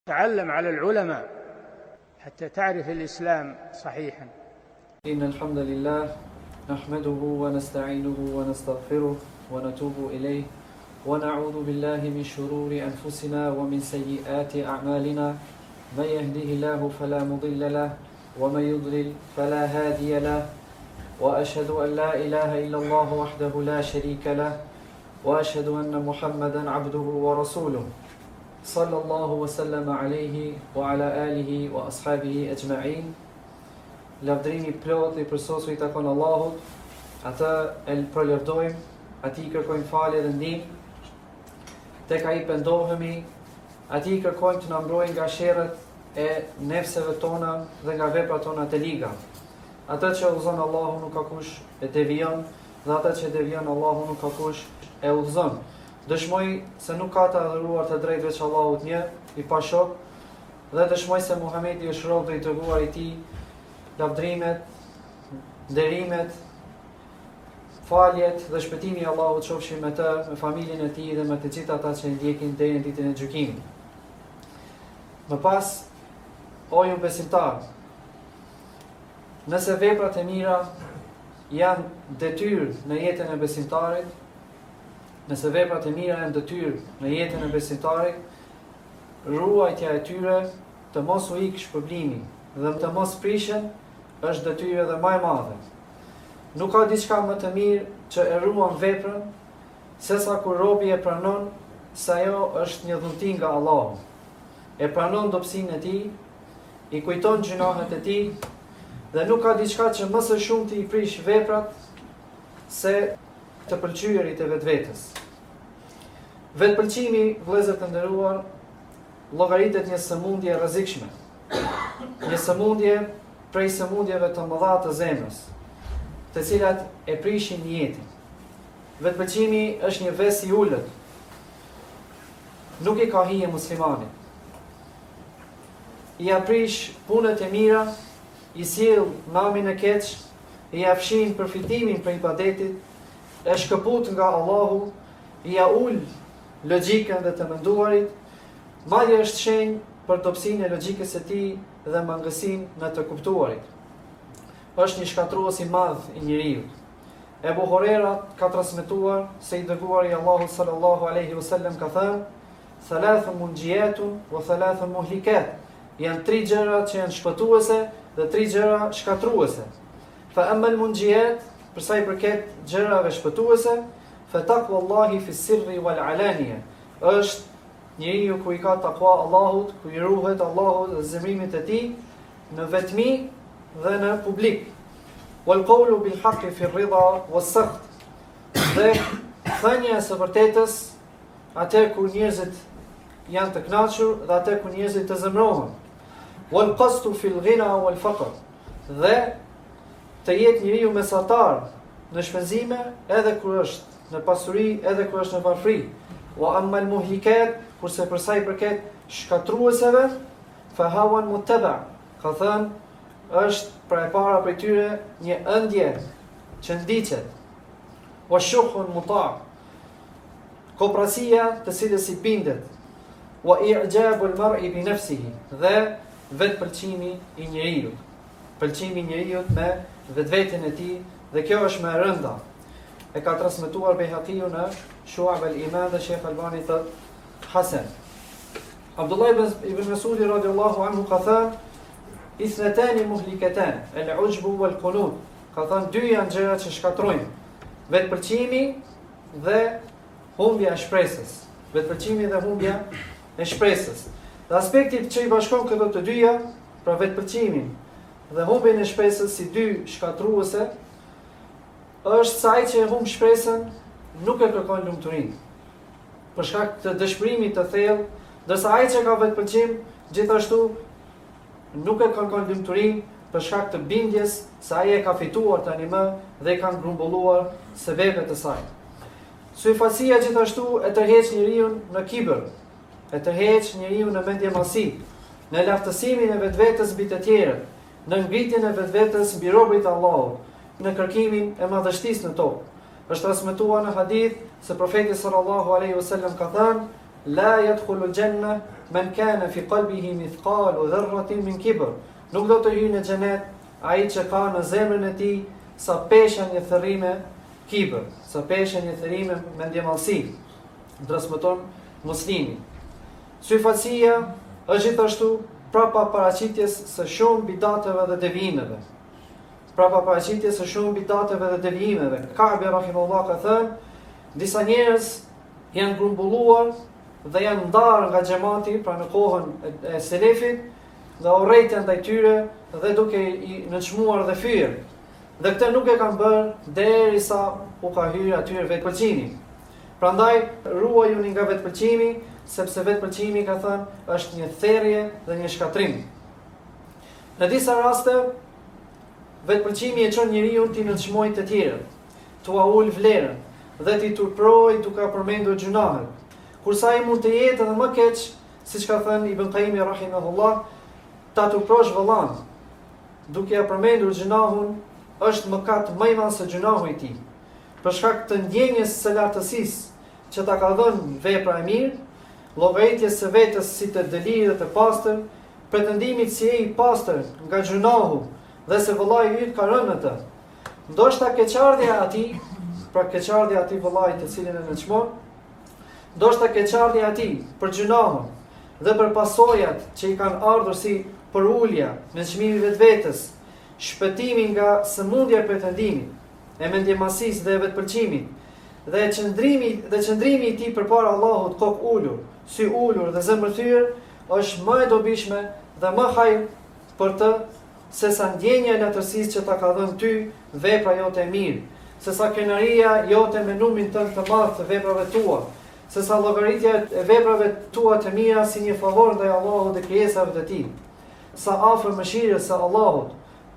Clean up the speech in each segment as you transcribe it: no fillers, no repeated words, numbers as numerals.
تعلم على العلماء حتى تعرف الإسلام صحيحا. إن الحمد لله نحمده ونستعينه ونستغفره ونتوب إليه ونعوذ بالله من شرور أنفسنا ومن سيئات أعمالنا من يهده الله فلا مضل له ومن يضلل فلا هادي له وأشهد أن لا إله إلا الله وحده لا شريك له وأشهد أن محمدا عبده ورسوله صلى الله وسلم عليه وعلى آله وأصحابه أجمعين. Lavdrimi plot I përsosur I takon Allahut, atë e përlëvdojmë, atij kërkojmë falje dhe ndihmë, tek ai pendohemi, atij kërkojmë të na mbrojë nga sherrët e nefseve tona dhe nga veprat tona të liga. Atë që udhëzon Allahu nuk ka kush e devijon, dhe atë që devijon Allahu nuk ka kush e udhëzon. Dëshmoj se nuk ka të adhuruar të drejtë veç Allahut një, I pashok, dhe dëshmoj se Muhamedi është rob dhe I dërguar I Tij. Lavdrimet, nderimet, faljet dhe shpëtimi I Allahut qofshin me të, me familjen e tij dhe me të gjithë ata që I ndjekin deri në ditën e gjykimit. Më pas, o ju besimtar, nëse veprat e mira janë detyrë në jetën e besimtarit, nëse veprat e mira janë detyrë në jetën e besimtarit, ruajtja e tyre të mos u ikë shpërblimi dhe të mos prishen është detyrë edhe më e madhe. Nuk ka diçka më të mirë që e ruan veprën, sesa kur robi e pranon se ajo është një dhunti nga Allahu. E pranon dobësinë e tij, I kujton gjunahet e tij, dhe nuk ka diçka që më së shumti I prish veprat se të pëlqyerit e vetvetes. Vetpëlqimi, vëllezër të nderuar, llogaritet një sëmundje e rrezikshme. Një sëmundje prej sëmundjeve të mëdha të zemrës, të cilat e prishin jetën. Vetpëlqimi është një ves I ulët. Nuk I ka hije muslimanit. I aprish punët e mira, I sjell namin e keq, I afshin përfitimin për ibadetit, e shkëput nga Allahu, I ul logjikën dhe të menduarit, madje është shenjë për dobësinë e logjikës së tij dhe mangësinë në të kuptuarit. Është një shkatrues I madh I njeriu. Ebu Huraira ka transmetuar se I dërguari I Allahut sallallahu alaihi wasallam ka thënë: "Thalathun munjiyatun wa thalathun muhlikat." Janë 3 gjëra që janë shpëtuese dhe 3 gjëra shkatruese. Fa amma al-munjiyat, për sa I përket gjërave shpëtuese, fa taqwallahi fi sirri wal alaniya, është njeriu ku I ka takwa Allahut, ku I ruhet Allahut dhe zemrimit e tij në vetmi dhe në publik. Wal qawlu bil haqqi fi ar-ridha was-sakht. Dhe thënia e së vërtetës atë kur njerëzit janë të kënaqur dhe atë kur njerëzit të zemrohen. Wal qasdu fi al-ghina wal-faqr. Dhe të jetë njeriu mesatar në shpenzime edhe kur është në pasuri, edhe kur është në varfëri. Wa amma al-muhlikat, kurse për sa I përket shkatrueseve, fa hawan muttaba, ka thënë është pra e para për tyre një ëndje që ndiqet. Wa shuhun muta, koprasia të cilës I bindet. Wa i'jabu al-mar'i bi nafsihi, dhe vetpëlqimi I njeriu. Pëlqimi I njeriu me vetveten e tij, dhe kjo është më e rënda. E ka transmetuar Bejhaqiu në Shu'ab al-Iman dhe Sheikh Albani thotë Hasan. Abdullah ibn Mas'ud radhiyallahu anhu ka thënë: "Ithnatani muhlikatan, al-'ujbu wal-qunut." Ka thënë 2 janë gjërat që shkatrojnë: vetpëlqimi dhe humbja e shpresës. Vetpëlqimi dhe humbja e shpresës. Dhe aspektit që I bashkon këto të dyja, pra vetpëlqimin dhe humbjen e shpresës si 2 shkatruese, është se ai që e humb shpresën nuk e kërkon lumturinë, për shkak të dëshpërimit të thellë, ndërsa ai që ka vetpëlqim gjithashtu nuk e kërkon lumturinë për shkak të bindjes se ai e ka fituar tani më dhe I kanë grumbulluar sebepet e saj. Syfasia gjithashtu e tërheq njeriu në kibër, e tërheq njeriu në mendjemasi, në lartësimin e vetvetes mbi të tjerët, në ngritjen e vetvetes mbi robërit e Allahut, në kërkimin e madhështisë në tokë. Është transmetuar në hadith se profeti sallallahu alaihi wasallam ka thënë: la yadkhulu al-janna man kana fi qalbihi mithqalu dharratin min kibr. Nuk do të hyjë në xhenet ai që ka në zemrën e tij sa pesha një thërrime kibër, sa pesha një thërrime mendjemallësi. Transmeton Muslimi. Syfaqësia është gjithashtu prapa paraqitjes së shumë bidateve dhe devijimeve. Prapa paraqitjes së shumë bidateve dhe devijimeve. Ka'bi rahimahullah ka thënë, disa njerëz janë grumbulluar dhe janë ndarë nga xhamati, pra në kohën e selefit, dhe urrejtja ndaj tyre dhe duke i nënçmuar dhe fyer. Dhe këtë nuk e kanë bërë derisa u ka hyrë atyre vetpëlqimi. Prandaj ruajuni nga vetpëlqimi, sepse vetpëlqimi, ka thënë, është një therrje dhe një shkatrim. Në disa raste, vetpëlqimi e çon njeriu ti nënçmojë të tjerët, t'u ul vlerën dhe ti turproj duke përmendur gjunahet. Kurse ai mund të jetë edhe më keq, siç ka thënë Ibn Qayyim rahimahullah, ta turprosh vëllan, duke ja përmendur gjunahun, është mëkat më i madh se gjunahu i tij. Për shkak të ndjenjes së lartësisë që ta ka dhënë vepra e mirë, llogaritjes së vetes si të dëlirë dhe të pastër, pretendimit si e i pastër nga gjunahu dhe se vëllai i yt ka rënë në të. Ndoshta keqardhja atij, pra keqardhja atij vëllait të cilin e nënçmon, ndoshta keqardhja atij për gjunahun dhe për pasojat që i kanë ardhur si për ulja, me çmimi vetvetes, shpëtimi nga sëmundja e pretendimit, e mendjemallësisë dhe e vetpëlqimit, dhe qëndrimi i tij përpara Allahut kokë ulur, sy ulur dhe zemër thyer, është më e dobishme dhe më hajër për të sesa ndjenja e latësisë që ta ka dhënë ty vepra jote e mirë, sesa krenaria jote me numrin tënd të madh të veprave tua, sesa llogaritja e veprave tua të mira si një favor ndaj Allahut dhe krijesave të tij. Sa afër mëshirës së Allahut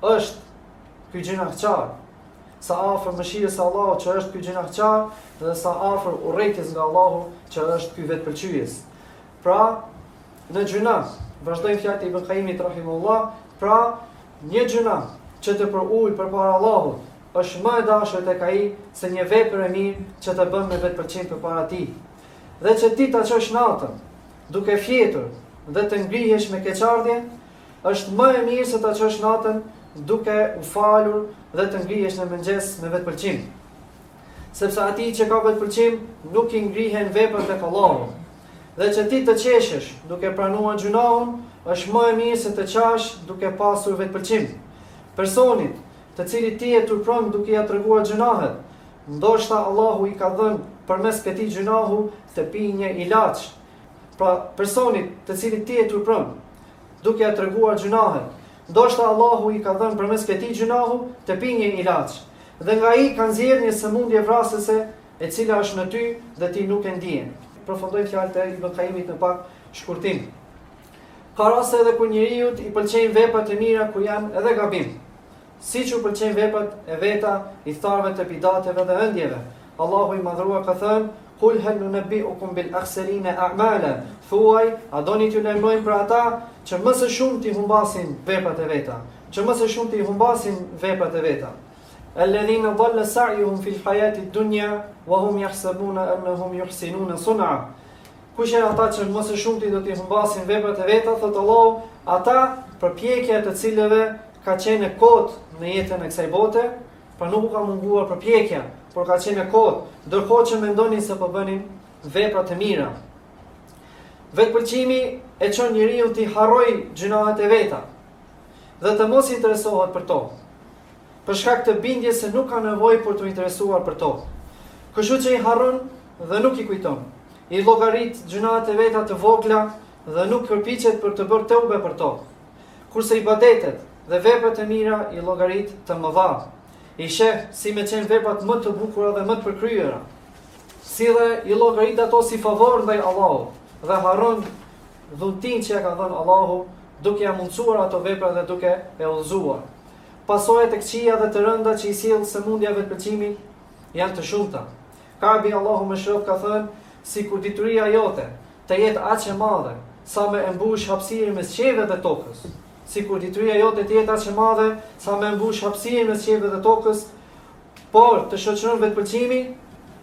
është ky gjinaqçar, sa afër mëshirës së Allahut që është ky gjinaqçar, dhe sa afër urrejtjes nga Allahu që është ky vetpëlqyes. Pra, në gjuna, vazhdojmë fjalët e Ibn Qayyimit rahimahullah, pra një gjuna që të përul përpara Allahut është më e dashur tek ai se një vepër e mirë që të bën me vetpëlqim përpara tij. Dhe që ti ta çosh natën duke fjetur dhe të ngrihesh me keqardhje, është më e mirë se ta çosh natën duke u falur dhe të ngrihesh në mëngjes me vetpëlqim. Sepse atij që ka vetpëlqim nuk i ngrihen veprat tek Allahu. Dhe që ti të qeshesh duke pranuar gjunahun, është më e mirë se të qash duke pasur vetpëlqim. Personit të cilit ti e turpron duke ja treguar gjunahet, ndoshta Allahu i ka dhënë përmes këtij gjunahu të pijë një ilaç. Pra, personit të cilit ti e turpron duke ja treguar gjunahet, ndoshta Allahu i ka dhënë përmes këtij gjunahu të pijë një ilaç. Dhe nga ai ka nxjerrë një sëmundje vrasëse e cila është në ty dhe ti nuk e ndjen. Përfundojmë fjalët e Ibn Qayyimit në pak shkurtim. Ka raste edhe kur njeriu i pëlqejnë veprat e mira ku janë edhe gabim. Siç u pëlqejnë veprat e veta i tharve të bidateve dhe ëndjeve. Allahu i madhruar ka thënë: "Kul hal nunabbi'ukum bil akhsarina a'mala", thuaj, a doni t'ju lajmërojmë për ata që më së shumti humbasin veprat e veta, që më së shumti humbasin veprat e veta. Alladhina dhalla sa'yuhum fil hayati ad-dunya wa hum yahsabuna annahum yuhsinuna sun'a. Kush janë ata që më së shumti do t'i humbasin veprat e veta, thot Allahu, ata përpjekja të cilëve ka qenë kot në jetën e kësaj bote, pra nuk u ka munguar përpjekja, por ka qenë kot, ndërkohë që mendonin se po bënin vepra të mira. Vetpëlqimi e çon njeriu t'i harrojë gjunahet e veta dhe të mos interesohet për to, për shkak të bindjes se nuk ka nevojë për të interesuar për to. Kështu që i harron dhe nuk i kujton. I llogarit gjunahet e veta të vogla dhe nuk përpiqet për të bërë teube për to. Kurse ibadetet dhe veprat e mira i llogarit të mëdha. I sheh si me qenë veprat më të bukura dhe më të përkryera. Si dhe i llogarit ato si favor ndaj Allahut dhe harron dhuntin që ja ka dhënë Allahu, duke ja mundsuar ato vepra dhe duke e udhëzuar. Pasojat e këqija dhe të rënda që i sjell sëmundja vetpëlqimit janë të shumta. Ka'bi Allahu më shërof ka thënë: "Sikur dituria jote të jetë aq e madhe sa me e mbush hapësirën mes qiellit dhe tokës." Sikur dituria jote të jetë aq e madhe sa me mbush hapësirën mes qiellit dhe tokës, por të shoqëron vetpëlqimi,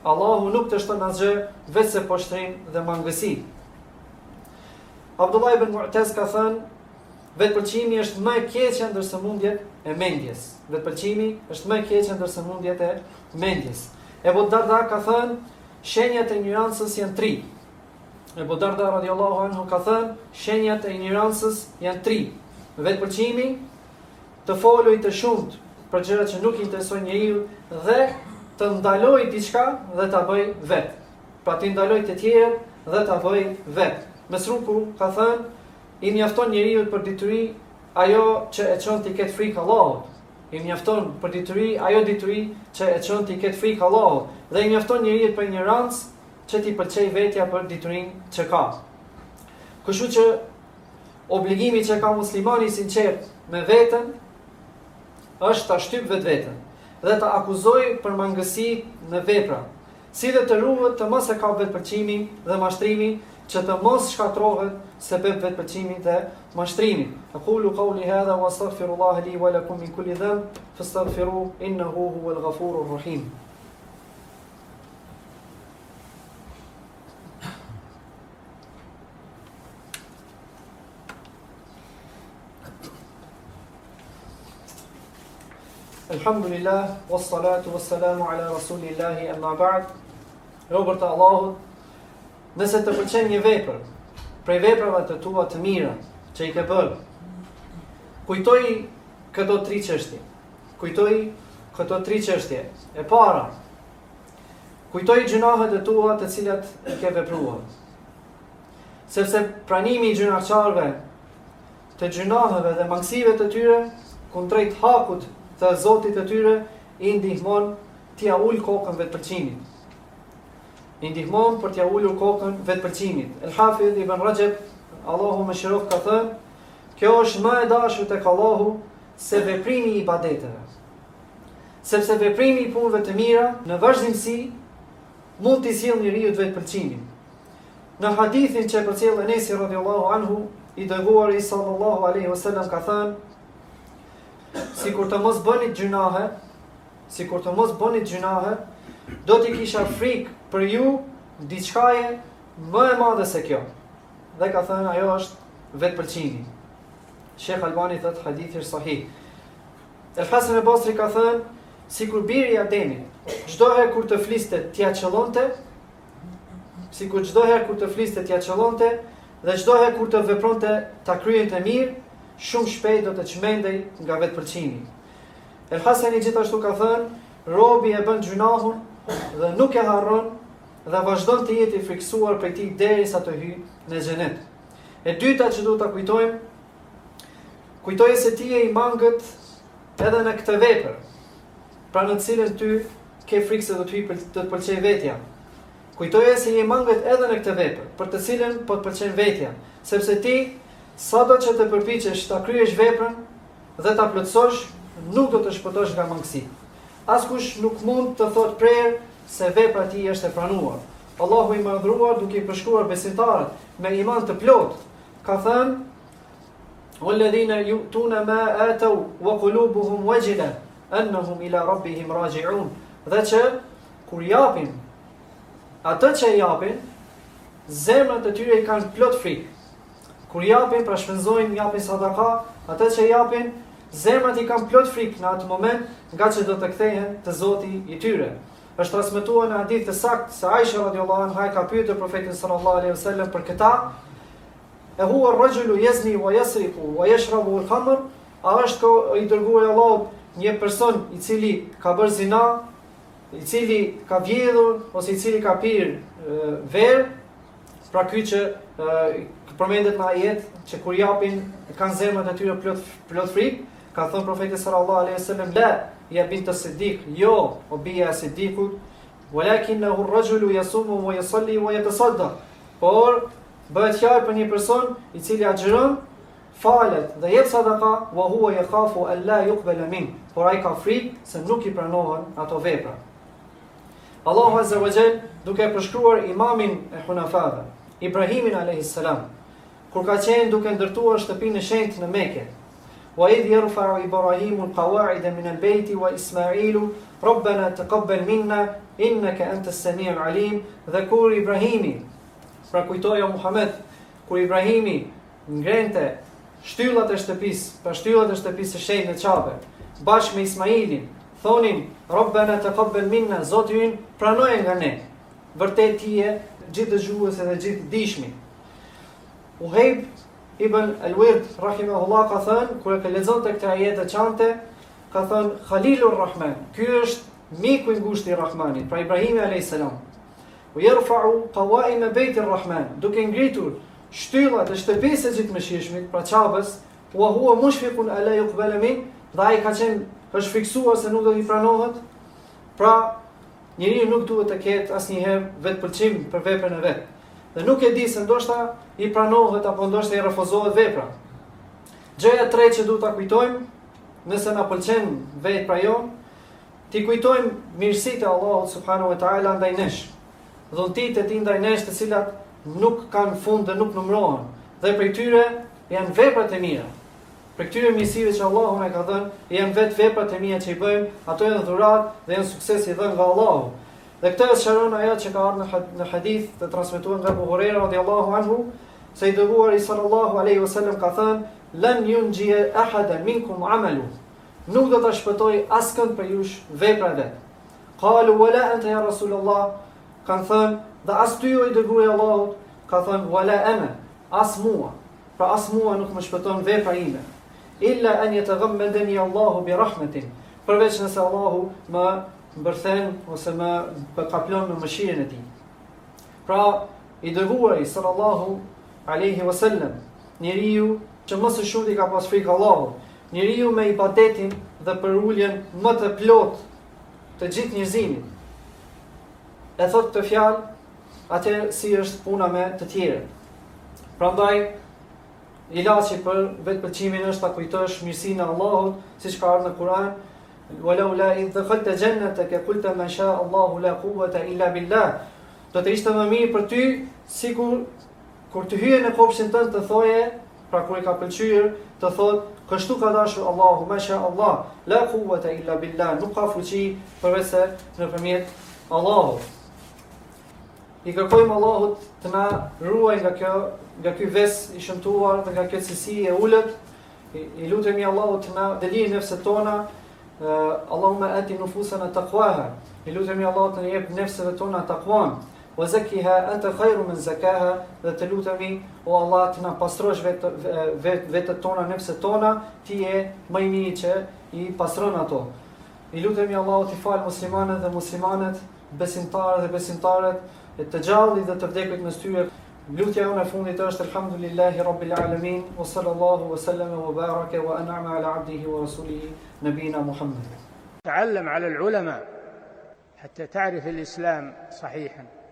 Allahu nuk të shton asgjë veç se poshtrim dhe mangësi. Abdullah ibn Mu'taz ka thënë, vetëpëlqimi është më e keqja ndër sëmundjet e mendjes. Vetëpëlqimi është më e keqja ndër sëmundjet e mendjes. Ebu Darda ka thënë, shenjat e ignorancës janë 3. Ebu Darda radiallahu anhu ka thënë, shenjat e ignorancës janë 3. Vetëpëlqimi, të foloj të shumt për gjëra që nuk interesojnë njeriu dhe të ndaloj diçka dhe ta bëj vet. Pra të ndaloj të tjerë dhe ta bëj vet. Mesruku ka thënë, i mjafton njeriu për dituri ajo që e çon të ketë frikë Allahut. I mjafton për dituri ajo dituri që e çon të ketë frikë Allahut. Dhe i mjafton njeriu për ignorancë që t'i pëlqej vetja për diturinë që ka. Kështu që obligimi që ka muslimani sinqert me veten është ta shtyp vetveten dhe ta akuzoj për mangësi në vepra, si dhe të ruhet të mos e ka vetëpëlqimin dhe mashtrimin, që të mos shkatrohet sebeb vetëpëlqimit dhe mashtrimit. Aqulu qawli hadha wa astaghfirullaha li wa lakum min kulli dhanb fastaghfiruhu innahu huwal ghafurur rahim. Alhamdulillah, wassalatu wassalamu ala rasulillahi amma ba'd. Robert Allahut, nëse të pëlqen një vepër, prej veprave të tua të mira që i ke bërë, kujtoj këto 3 çështje. Kujtoj këto 3 çështje. E para, kujtoj gjunahet e tua të cilat i ke vepruar. Sepse pranimi i gjunaqarëve të gjunaheve dhe mangësive të tyre kundrejt hakut të Zotit të tyre i ndihmon t'ia ul kokën vetëpëlqimit. I ndihmon për t'ia ulur kokën vetëpëlqimit. El-Hafidh Ibn Rajab, Allahu më shërof, ka thënë, kjo është më e dashur tek Allahu se veprimi i ibadeteve. Sepse veprimi i punëve të mira në vazhdimsi mund t'i sjellë njeriu vetëpëlqimin. Në hadithin që përcjell Enesi radhiyallahu anhu, i dërguari sallallahu alaihi wasallam ka thënë, sikur të mos bënit gjunahe, do t'i kisha frikë për ju diçkaje më e madhe se kjo. Dhe ka thënë, ajo është vetëpëlqimi. Shekh Albani thot hadithi është sahih. El-Hasan al-Basri ka thënë, sikur biri i Ademit, çdo herë kur të fliste t'ia qëllonte, dhe çdo herë kur të vepronte ta kryente mirë, shumë shpejt do të çmendej nga vetëpëlqimi. El-Hasani gjithashtu ka thënë, robi e bën gjunahun dhe nuk e harron dhe vazhdon të jetë i friksuar prej tij derisa të hyjë në xhenet. E dyta që duhet ta kujtoje se ti je i mangët edhe në këtë vepër, pra në të cilën ty ke frikë se do të hyjë të pëlqej vetja. Kujtoje se je i mangët edhe në këtë vepër, për të cilën po të pëlqen vetja, sepse ti sado që të përpiqesh ta kryesh veprën dhe ta plotësosh, nuk do të shpëtosh nga mangësi. Askush nuk mund të thotë prerë se vepra e tij është e pranuar. Allahu i madhruar, duke i përshkruar besimtarët me iman të plot, ka thënë: "Walladhina yu'tuna ma atau wa qulubuhum wajila annahum ila rabbihim raji'un." Dhe që kur japin atë që japin, zemrat e tyre i kanë plot frikë. Kur japin, pra shpenzojnë, japin sadaka, atë që japin, zemrat i kanë plot frikë në atë moment, nga që do të kthehen te Zoti i tyre. Është transmetuar në hadith të saktë se Aisha radhiyallahu anha ka pyetur profetin sallallahu alaihi wasallam për këtë: "E huwa ar-rajulu yazni wa yasriqu wa yashrabu al-khamr?" A është i dërguar i Allahut një person i cili ka bërë zina, i cili ka vjedhur ose i cili ka pirë verë, pra ky që përmendet në ajet që kur japin kanë zemrat e tyre plot frikë, ka thënë profeti sallallahu alaihi wasallam: "La ya bint as-siddiq", jo o bija e Siddiqut, "walakinahu ar-rajulu yasumu wa yusalli wa yatasaddaq", por bëhet fjalë për një person i cili agjëron, falet dhe jep sadaka, wa huwa yakhafu an la yuqbala min, por ai ka frikë se nuk i pranohen ato vepra. Allahu azza wa jall, duke përshkruar imamin e hunafave, Ibrahimin alayhis salam, kur ka qenë duke ndërtuar shtëpinë e shenjtë në Mekë, وإذ يرفع إبراهيم القواعد من البيت وإسماعيل ربنا تقبل منا إنك أنت السميع العليم. Dhe kur Ibrahimi, pra kujtoja Muhammed, kur Ibrahimi ngrente shtyllat e shtëpisë, pra shtyllat e shtëpisë së shenjtë në Qabe, bashkë me Ismailin, thonin Rabbana taqabbal minna, Zoti ynë pranoje nga ne. Vërtet ti je gjithë dëgjuesi dhe gjithë dishmi. Uhejb ibn al-Wird rahimahullah ka thënë, kur e ka lexonte këtë ajet të çante, ka thënë Khalilur Rahman, ky është miku i ngushtë i Rahmanit, pra Ibrahimi alayhis salam. U yarfa'u qawaim bayt ar-Rahman, duke ngritur shtyllat e shtëpisë së Gjithëmëshirshmit, pra Qabës, wa huwa mushfiqun ala yuqbala min, dhe ai ka qenë është fiksuar se nuk do t'i pranohet. Pra njeriu nuk duhet të ketë asnjëherë vetpëlqim për veprën e vet. Dhe nuk e di se ndoshta i pranohet apo ndoshta i refuzohet vepra. Gjëja e tretë që duhet ta kujtojmë, nëse na pëlqen vetë pra jon, ti kujtojmë mirësitë e Allahut subhanahu wa taala ndaj nesh. Dhuntitë e tij ndaj nesh, të cilat nuk kanë fund dhe nuk numërohen. Dhe prej tyre janë veprat e mira. Për këtyre mirësive që Allahu na ka dhënë, janë vetë veprat e mira që i bëjmë, ato janë dhuratë dhe janë suksesi i dhënë nga Allahu. Dhe këtë e sqaron ajo që ka ardhur në hadith të transmetuar nga Abu Huraira radhiyallahu anhu, se i dërguari sallallahu alaihi wasallam ka thënë: "Lan yunji ahadan minkum 'amalu." Nuk do ta shpëtoj askënd për jush vepra e vet. Qalu wala anta ya Rasulullah, kanë thënë, dhe as ty o i dërguari i Allahut, ka thënë wala ana, as mua. Pra as mua nuk më shpëton vepra ime. Illa an yataghammadani Allahu bi rahmatin, përveç nëse Allahu më mbërthen ose më kaplon me mëshirën e tij. Pra i dërguari sallallahu alaihi wasallam, njeriu që më së shumti ka pas frikë Allahut, njeriu me ibadetin dhe për uljen më të plot të gjithë njerëzimit, e thot këtë fjalë, atë si është puna me të tjerët. Prandaj ilaçi për vetpëlqimin është ta kujtosh mirësinë e Allahut, siç ka ardhur në Kur'an: "Walau la in dakhalta jannataka qulta ma sha Allahu la quwwata illa billah." Do të ishte më mirë për ty sikur kur të hyje në kopshtin tënd të thoje, pra kur i ka pëlqyer, të thotë kështu ka dashur Allahu, ma sha Allah, la quwwata illa billah, nuk ka fuqi përveç se nëpërmjet Allahut. I kërkojmë Allahut të na ruaj nga ky ves i shëmtuar dhe nga kjo cilësi e ulët. I lutemi Allahut të na delijë nefset tona. Allahumma ati nufusana taqwaha. I lutemi Allahut të na jep nefseve tona taqwan. Wa zakkiha anta khairu min zakaha. Dhe të lutemi o Allah të na pastrosh vetët tona, nefset tona, ti je më i miri që i pastron ato. I lutemi Allahut të fal muslimanët dhe muslimanet, besimtarët dhe besimtarët, të gjallë dhe të vdekujt mes tyre. Lutja jonë e fundit është Elhamdulillahi Rabbil Alamin, wa sallallahu wa sallama wa baraka wa an'ama ala abdihi wa rasulihi nabina Muhammad. تعلم على العلماء حتى تعرف الإسلام صحيحا.